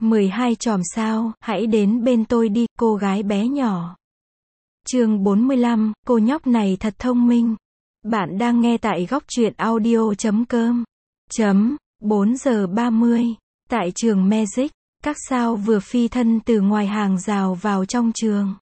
12 chòm sao, hãy đến bên tôi đi, cô gái bé nhỏ. Chương 45, cô nhóc này thật thông minh. Bạn đang nghe tại góc truyện audio.com. 4 giờ 30. Tại trường Magic, các sao vừa phi thân từ ngoài hàng rào vào trong trường.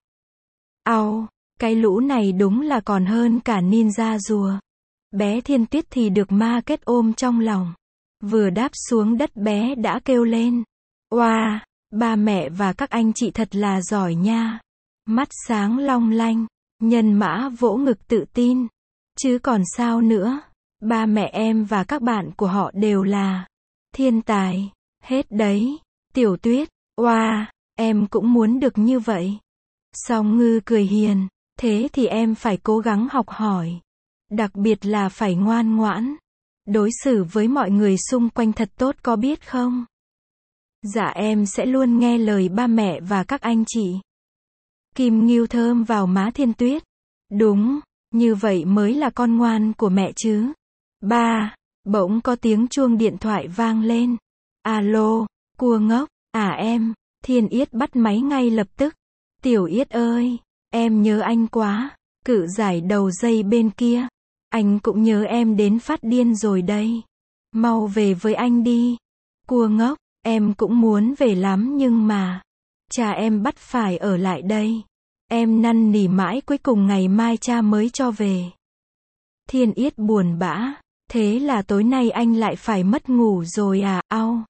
Cái lũ này đúng là còn hơn cả ninja rùa. Bé Thiên Tuyết thì được ma kết ôm trong lòng. Vừa đáp xuống đất bé đã kêu lên. Oa, ba mẹ và các anh chị thật là giỏi nha. Mắt sáng long lanh, nhân mã vỗ ngực tự tin. Chứ còn sao nữa, ba mẹ em và các bạn của họ đều là thiên tài, hết đấy. Tiểu Tuyết, oa, em cũng muốn được như vậy. Song Ngư cười hiền, thế thì em phải cố gắng học hỏi. Đặc biệt là phải ngoan ngoãn. Đối xử với mọi người xung quanh thật tốt có biết không? Dạ em sẽ luôn nghe lời ba mẹ và các anh chị. Kim Ngưu thơm vào má Thiên Tuyết. Đúng, như vậy mới là con ngoan của mẹ chứ. Ba, bỗng có tiếng chuông điện thoại vang lên. Alo, cua ngốc, em, Thiên Yết bắt máy ngay lập tức. Tiểu Yết ơi, em nhớ anh quá. Cự giải đầu dây bên kia. Anh cũng nhớ em đến phát điên rồi đây. Mau về với anh đi. Cua ngốc, em cũng muốn về lắm nhưng mà cha em bắt phải ở lại đây. Em năn nỉ mãi cuối cùng ngày mai cha mới cho về. Thiên Yết buồn bã. Thế là tối nay anh lại phải mất ngủ rồi à?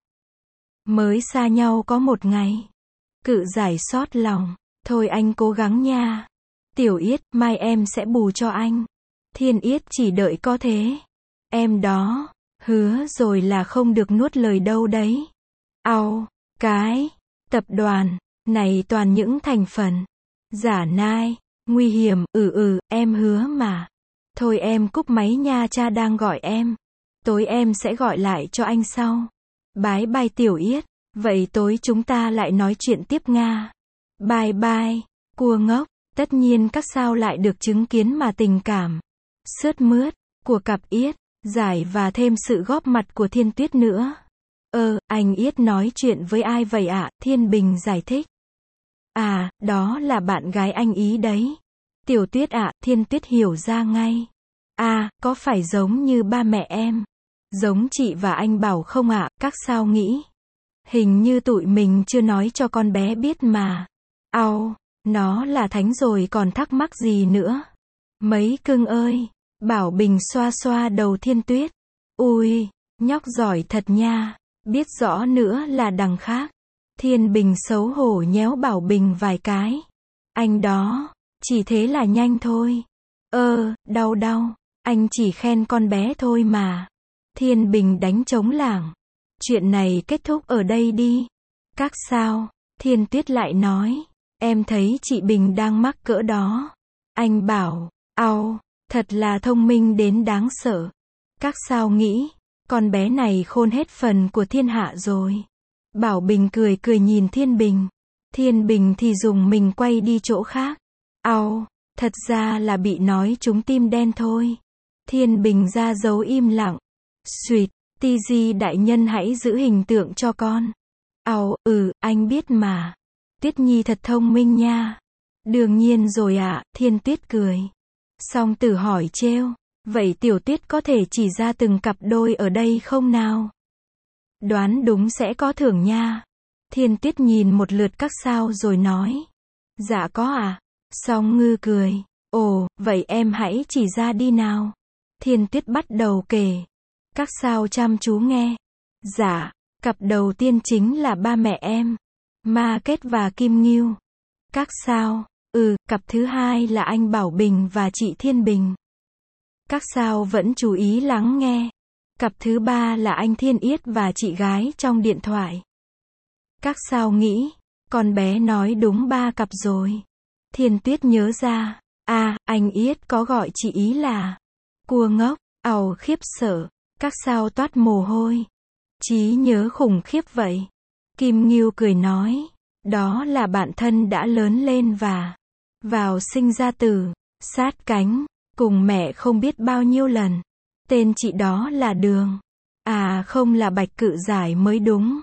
Mới xa nhau có một ngày. Cự giải xót lòng. Thôi anh cố gắng nha. Tiểu Yết, mai em sẽ bù cho anh. Thiên Yết chỉ đợi có thế. Em đó, hứa rồi là không được nuốt lời đâu đấy. Cái tập đoàn này toàn những thành phần giả nai, nguy hiểm. Em hứa mà. Thôi em cúp máy nha, cha đang gọi em. Tối em sẽ gọi lại cho anh sau. Bye bye Tiểu Yết. Vậy tối chúng ta lại nói chuyện tiếp nga. Bye bye. Cua ngốc. Tất nhiên các sao lại được chứng kiến mà tình cảm sướt mướt của cặp Yết, Giải và thêm sự góp mặt của Thiên Tuyết nữa. Anh Yết nói chuyện với ai vậy ạ? Thiên Bình giải thích. Đó là bạn gái anh ý đấy. Tiểu Tuyết ạ. Thiên Tuyết hiểu ra ngay. Có phải giống như ba mẹ em? Giống chị và anh Bảo không ạ? Các sao nghĩ? Hình như tụi mình chưa nói cho con bé biết mà. Nó là thánh rồi còn thắc mắc gì nữa. Mấy cưng ơi. Bảo Bình xoa xoa đầu Thiên Tuyết. Ui, nhóc giỏi thật nha. Biết rõ nữa là đằng khác. Thiên Bình xấu hổ nhéo Bảo Bình vài cái. Anh đó, chỉ thế là nhanh thôi. Đau. Anh chỉ khen con bé thôi mà. Thiên Bình đánh trống lảng. Chuyện này kết thúc ở đây đi. Các sao? Thiên Tuyết lại nói. Em thấy chị Bình đang mắc cỡ đó. Anh bảo, thật là thông minh đến đáng sợ. Các sao nghĩ, con bé này khôn hết phần của thiên hạ rồi. Bảo Bình cười cười nhìn Thiên Bình. Thiên Bình thì dùng mình quay đi chỗ khác. Thật ra là bị nói trúng tim đen thôi. Thiên Bình ra dấu im lặng. Xuyệt, TG đại nhân hãy giữ hình tượng cho con. Anh biết mà. Tuyết Nhi thật thông minh nha. Đương nhiên rồi ạ. Thiên Tuyết cười. Song Tử hỏi trêu. Vậy Tiểu Tuyết có thể chỉ ra từng cặp đôi ở đây không nào? Đoán đúng sẽ có thưởng nha. Thiên Tuyết nhìn một lượt các sao rồi nói. Dạ có à? Song Ngư cười. Vậy em hãy chỉ ra đi nào. Thiên Tuyết bắt đầu kể. Các sao chăm chú nghe. Dạ, cặp đầu tiên chính là ba mẹ em. Ma Kết và Kim Ngưu. Các sao? Cặp thứ hai là anh Bảo Bình và chị Thiên Bình. Các sao vẫn chú ý lắng nghe. Cặp thứ ba là anh Thiên Yết và chị gái trong điện thoại. Các sao nghĩ, con bé nói đúng 3 cặp rồi. Thiên Tuyết nhớ ra. Anh Yết có gọi chị ý là cua ngốc. Khiếp sợ. Các sao toát mồ hôi. Trí nhớ khủng khiếp vậy. Kim Ngưu cười nói. Đó là bạn thân đã lớn lên và vào sinh ra tử, sát cánh, cùng mẹ không biết bao nhiêu lần. Tên chị đó là Đường. Không là Bạch Cự Giải mới đúng.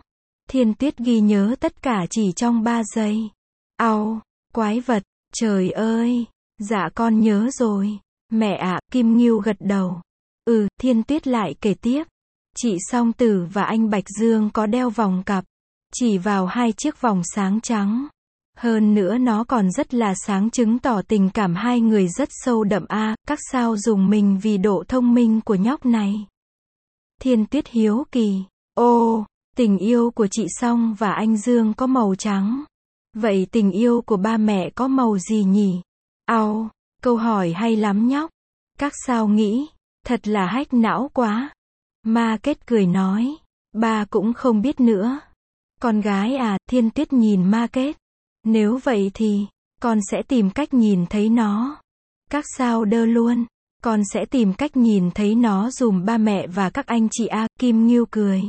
Thiên Tuyết ghi nhớ tất cả chỉ trong 3 giây. Au, quái vật, trời ơi, dạ con nhớ rồi. Mẹ ạ, Kim Ngưu gật đầu. Thiên Tuyết lại kể tiếp. Chị Song Tử và anh Bạch Dương có đeo vòng cặp, chỉ vào 2 chiếc vòng sáng trắng. Hơn nữa nó còn rất là sáng, chứng tỏ tình cảm hai người rất sâu đậm a. Các sao dùng mình vì độ thông minh của nhóc này. Thiên Tuyết hiếu kỳ. Ô, tình yêu của chị Song và anh Dương có màu trắng. Vậy tình yêu của ba mẹ có màu gì nhỉ? Au, câu hỏi hay lắm nhóc. Các sao nghĩ, thật là hack não quá. Ma Kết cười nói, ba cũng không biết nữa. Con gái à, Thiên Tuyết nhìn Ma Kết. Nếu vậy thì, con sẽ tìm cách nhìn thấy nó. Các sao đơ luôn. Con sẽ tìm cách nhìn thấy nó dùm ba mẹ và các anh chị a. Kim Ngưu cười.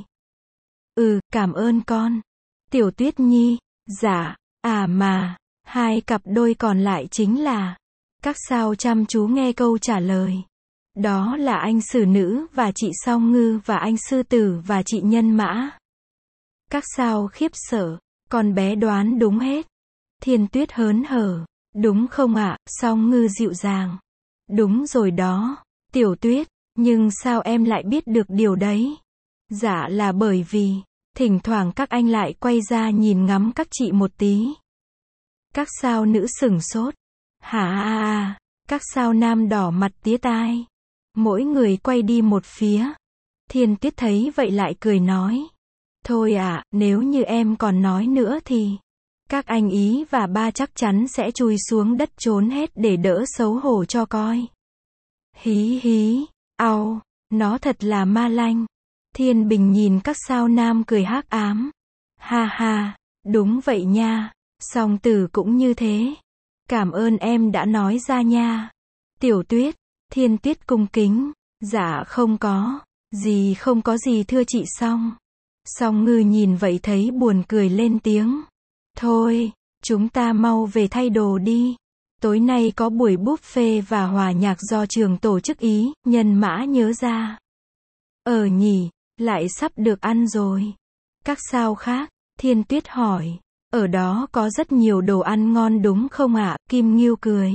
Cảm ơn con. Tiểu Tuyết Nhi, dạ, mà, 2 cặp đôi còn lại chính là. Các sao chăm chú nghe câu trả lời. Đó là anh Sử Nữ và chị Song Ngư và anh Sư Tử và chị Nhân Mã. Các sao khiếp sợ, con bé đoán đúng hết. Thiên Tuyết hớn hở, đúng không ạ? Song Ngư dịu dàng. Đúng rồi đó, Tiểu Tuyết, nhưng sao em lại biết được điều đấy? Dạ là bởi vì, thỉnh thoảng các anh lại quay ra nhìn ngắm các chị một tí. Các sao nữ sửng sốt. Hả? Các sao nam đỏ mặt tía tai. Mỗi người quay đi một phía. Thiên Tuyết thấy vậy lại cười nói. Thôi ạ, nếu như em còn nói nữa thì các anh ý và ba chắc chắn sẽ chui xuống đất trốn hết để đỡ xấu hổ cho coi. Hí hí, au, nó thật là ma lanh. Thiên Bình nhìn các sao nam cười hắc ám. Ha ha, đúng vậy nha, Song Tử cũng như thế. Cảm ơn em đã nói ra nha. Tiểu Tuyết, Thiên Tuyết cung kính. Dạ không có gì thưa chị Song. Song Ngư nhìn vậy thấy buồn cười lên tiếng. Thôi, chúng ta mau về thay đồ đi. Tối nay có buổi buffet và hòa nhạc do trường tổ chức ý, Nhân Mã nhớ ra. Nhỉ, lại sắp được ăn rồi. Các sao khác? Thiên Tuyết hỏi. Ở đó có rất nhiều đồ ăn ngon đúng không ạ? Kim Ngưu cười.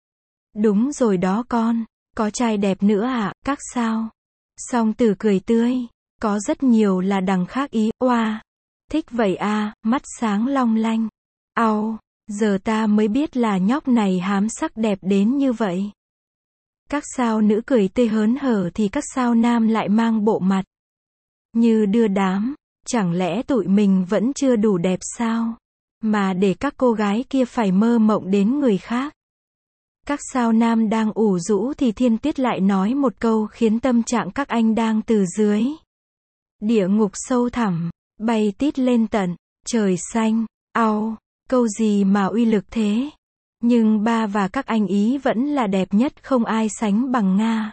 Đúng rồi đó con, có trai đẹp nữa ạ, các sao? Song Tử cười tươi. Có rất nhiều là đằng khác ý, oa. Thích vậy à, mắt sáng long lanh. Au, giờ ta mới biết là nhóc này hám sắc đẹp đến như vậy. Các sao nữ cười tươi hớn hở thì các sao nam lại mang bộ mặt như đưa đám. Chẳng lẽ tụi mình vẫn chưa đủ đẹp sao? Mà để các cô gái kia phải mơ mộng đến người khác. Các sao nam đang ủ rũ thì Thiên Tuyết lại nói một câu khiến tâm trạng các anh đang từ dưới địa ngục sâu thẳm, bay tít lên tận trời xanh. Au, câu gì mà uy lực thế? Nhưng ba và các anh ý vẫn là đẹp nhất, không ai sánh bằng Nga.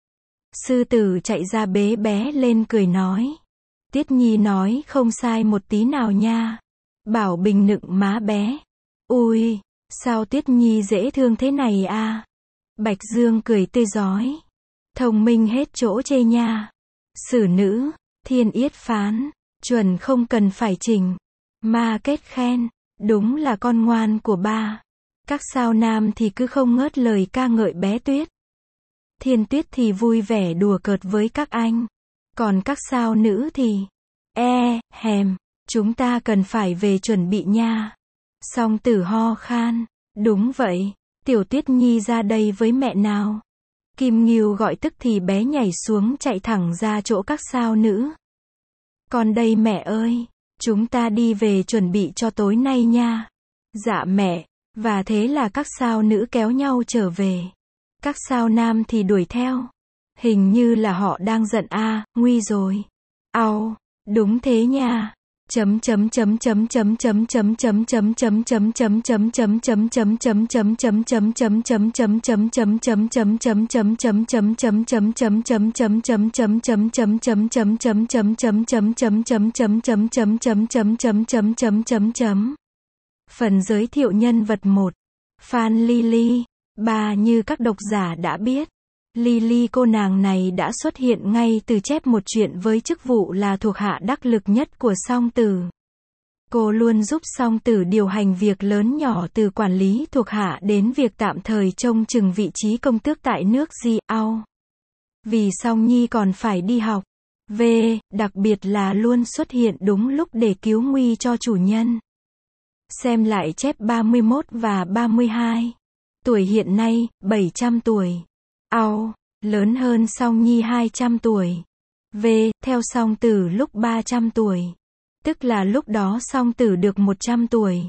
Sư Tử chạy ra bế bé lên cười nói. Tiết Nhi nói không sai một tí nào nha. Bảo Bình nựng má bé. Ui, sao Tiết Nhi dễ thương thế này à? Bạch Dương cười tươi rói. Thông minh hết chỗ chê nha. Sử Nữ, Thiên Yết phán. Chuẩn không cần phải chỉnh. Ma Kết khen. Đúng là con ngoan của ba. Các sao nam thì cứ không ngớt lời ca ngợi bé Tuyết. Thiên Tuyết thì vui vẻ đùa cợt với các anh. Còn các sao nữ thì chúng ta cần phải về chuẩn bị nha. Song Tử ho khan. Đúng vậy, Tiểu Tuyết Nhi ra đây với mẹ nào. Kim Ngưu gọi tức thì bé nhảy xuống chạy thẳng ra chỗ các sao nữ. Còn đây mẹ ơi, chúng ta đi về chuẩn bị cho tối nay nha. Dạ mẹ. Và thế là các sao nữ kéo nhau trở về. Các sao nam thì đuổi theo. Hình như là họ đang giận nguy rồi. Au, đúng thế nha. Phần giới thiệu nhân vật 1. Phan Lily. Bà như các độc giả đã biết, Lily cô nàng này đã xuất hiện ngay từ chép một chuyện với chức vụ là thuộc hạ đắc lực nhất của Song Tử. Cô luôn giúp Song Tử điều hành việc lớn nhỏ từ quản lý thuộc hạ đến việc tạm thời trông chừng vị trí công tước tại nước Di Ao. Vì Song Nhi còn phải đi học. Đặc biệt là luôn xuất hiện đúng lúc để cứu nguy cho chủ nhân. Xem lại chép 31 và 32. Tuổi hiện nay, 700 tuổi. Ao, lớn hơn Song Nhi 200 tuổi. Theo Song Tử lúc 300 tuổi. Tức là lúc đó Song Tử được 100 tuổi.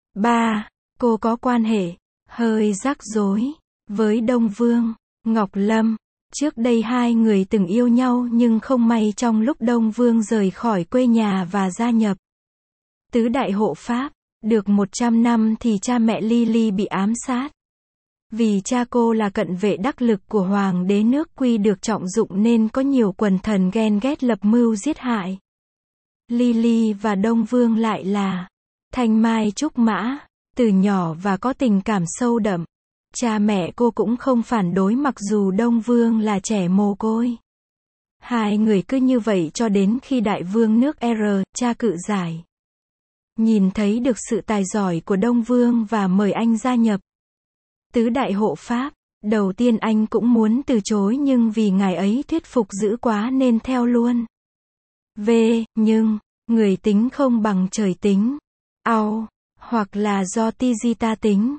Cô có quan hệ, hơi rắc rối, với Đông Vương, Ngọc Lâm. Trước đây hai người từng yêu nhau nhưng không may trong lúc Đông Vương rời khỏi quê nhà và gia nhập Tứ Đại Hộ Pháp, được 100 năm thì cha mẹ Lily bị ám sát. Vì cha cô là cận vệ đắc lực của Hoàng đế nước Quy được trọng dụng nên có nhiều quần thần ghen ghét lập mưu giết hại. Lily và Đông Vương lại là thanh mai trúc mã, từ nhỏ và có tình cảm sâu đậm. Cha mẹ cô cũng không phản đối mặc dù Đông Vương là trẻ mồ côi. Hai người cứ như vậy cho đến khi Đại Vương nước cha cự giải. Nhìn thấy được sự tài giỏi của Đông Vương và mời anh gia nhập Tứ Đại Hộ Pháp. Đầu tiên anh cũng muốn từ chối nhưng vì ngài ấy thuyết phục dữ quá nên theo luôn. Nhưng, người tính không bằng trời tính. Hoặc là do Tizita tính.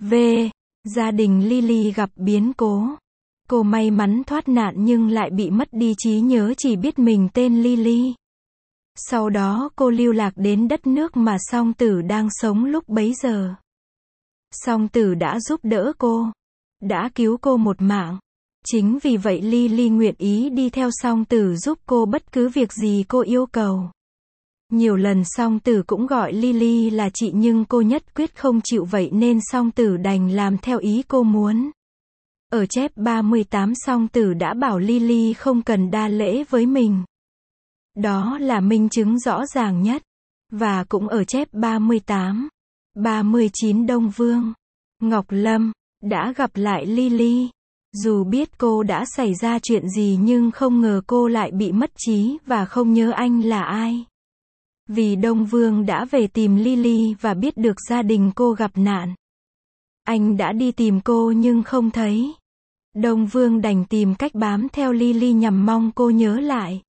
Gia đình Lily gặp biến cố. Cô may mắn thoát nạn nhưng lại bị mất đi trí nhớ chỉ biết mình tên Lily. Sau đó cô lưu lạc đến đất nước mà Song Tử đang sống lúc bấy giờ. Song Tử đã giúp đỡ cô. Đã cứu cô một mạng. Chính vì vậy Lily nguyện ý đi theo Song Tử giúp cô bất cứ việc gì cô yêu cầu. Nhiều lần Song Tử cũng gọi Lily là chị nhưng cô nhất quyết không chịu vậy nên Song Tử đành làm theo ý cô muốn. Ở chép 38 Song Tử đã bảo Lily không cần đa lễ với mình. Đó là minh chứng rõ ràng nhất. Và cũng ở chép 38, 39 Đông Vương, Ngọc Lâm, đã gặp lại Lily. Dù biết cô đã xảy ra chuyện gì nhưng không ngờ cô lại bị mất trí và không nhớ anh là ai. Vì Đông Vương đã về tìm Lily và biết được gia đình cô gặp nạn. Anh đã đi tìm cô nhưng không thấy. Đông Vương đành tìm cách bám theo Lily nhằm mong cô nhớ lại.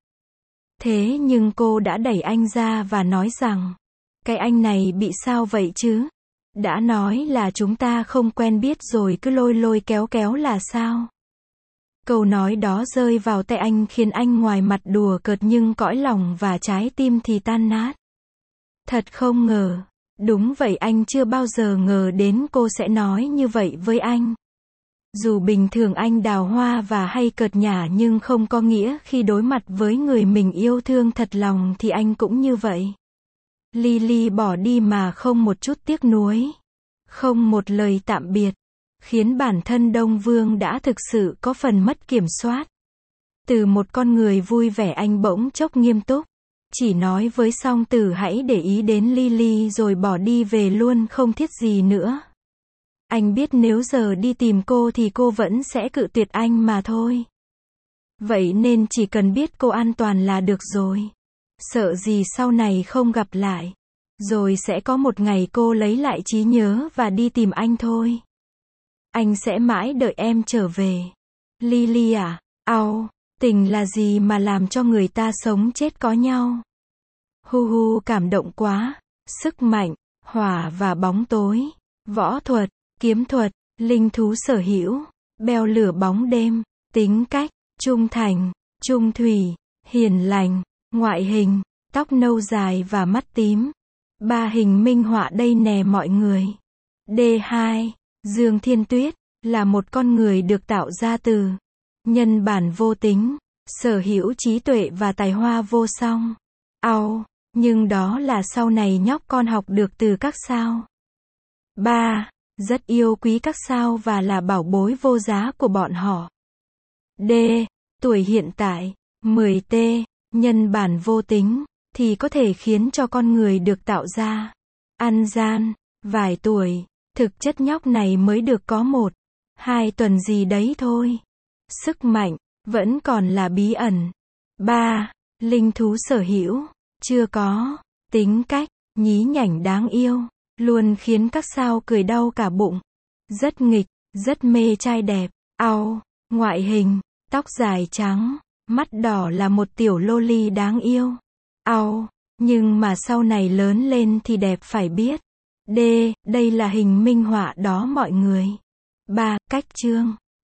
Thế nhưng cô đã đẩy anh ra và nói rằng, cái anh này bị sao vậy chứ? Đã nói là chúng ta không quen biết rồi cứ lôi lôi kéo kéo là sao? Câu nói đó rơi vào tay anh khiến anh ngoài mặt đùa cợt nhưng cõi lòng và trái tim thì tan nát. Thật không ngờ. Đúng vậy anh chưa bao giờ ngờ đến cô sẽ nói như vậy với anh. Dù bình thường anh đào hoa và hay cợt nhả nhưng không có nghĩa khi đối mặt với người mình yêu thương thật lòng thì anh cũng như vậy. Lily bỏ đi mà không một chút tiếc nuối. Không một lời tạm biệt. Khiến bản thân Đông Vương đã thực sự có phần mất kiểm soát. Từ một con người vui vẻ anh bỗng chốc nghiêm túc. Chỉ nói với Song Tử hãy để ý đến Lily rồi bỏ đi về luôn không thiết gì nữa. Anh biết nếu giờ đi tìm cô thì cô vẫn sẽ cự tuyệt anh mà thôi. Vậy nên chỉ cần biết cô an toàn là được rồi. Sợ gì sau này không gặp lại. Rồi sẽ có một ngày cô lấy lại trí nhớ và đi tìm anh thôi. Anh sẽ mãi đợi em trở về. Lily à, tình là gì mà làm cho người ta sống chết có nhau. Cảm động quá. Sức mạnh, hỏa và bóng tối, võ thuật, kiếm thuật, linh thú sở hữu, beo lửa bóng đêm, tính cách, trung thành, trung thủy, hiền lành, ngoại hình, tóc nâu dài và mắt tím. 3 hình minh họa đây nè mọi người. D2. Dương Thiên Tuyết là một con người được tạo ra từ nhân bản vô tính, sở hữu trí tuệ và tài hoa vô song. Nhưng đó là sau này nhóc con học được từ các sao. 3. Rất yêu quý các sao và là bảo bối vô giá của bọn họ. D. Tuổi hiện tại, 10T, nhân bản vô tính, thì có thể khiến cho con người được tạo ra ăn gian, vài tuổi, thực chất nhóc này mới được có 1-2 tuần gì đấy thôi. Sức mạnh, vẫn còn là bí ẩn. 3. Linh thú sở hữu, chưa có. Tính cách, nhí nhảnh đáng yêu, luôn khiến các sao cười đau cả bụng. Rất nghịch, rất mê trai đẹp. Ngoại hình, tóc dài trắng, mắt đỏ là một tiểu loli đáng yêu. Nhưng mà sau này lớn lên thì đẹp phải biết. D. Đây là hình minh họa đó mọi người. 3. Cách chương.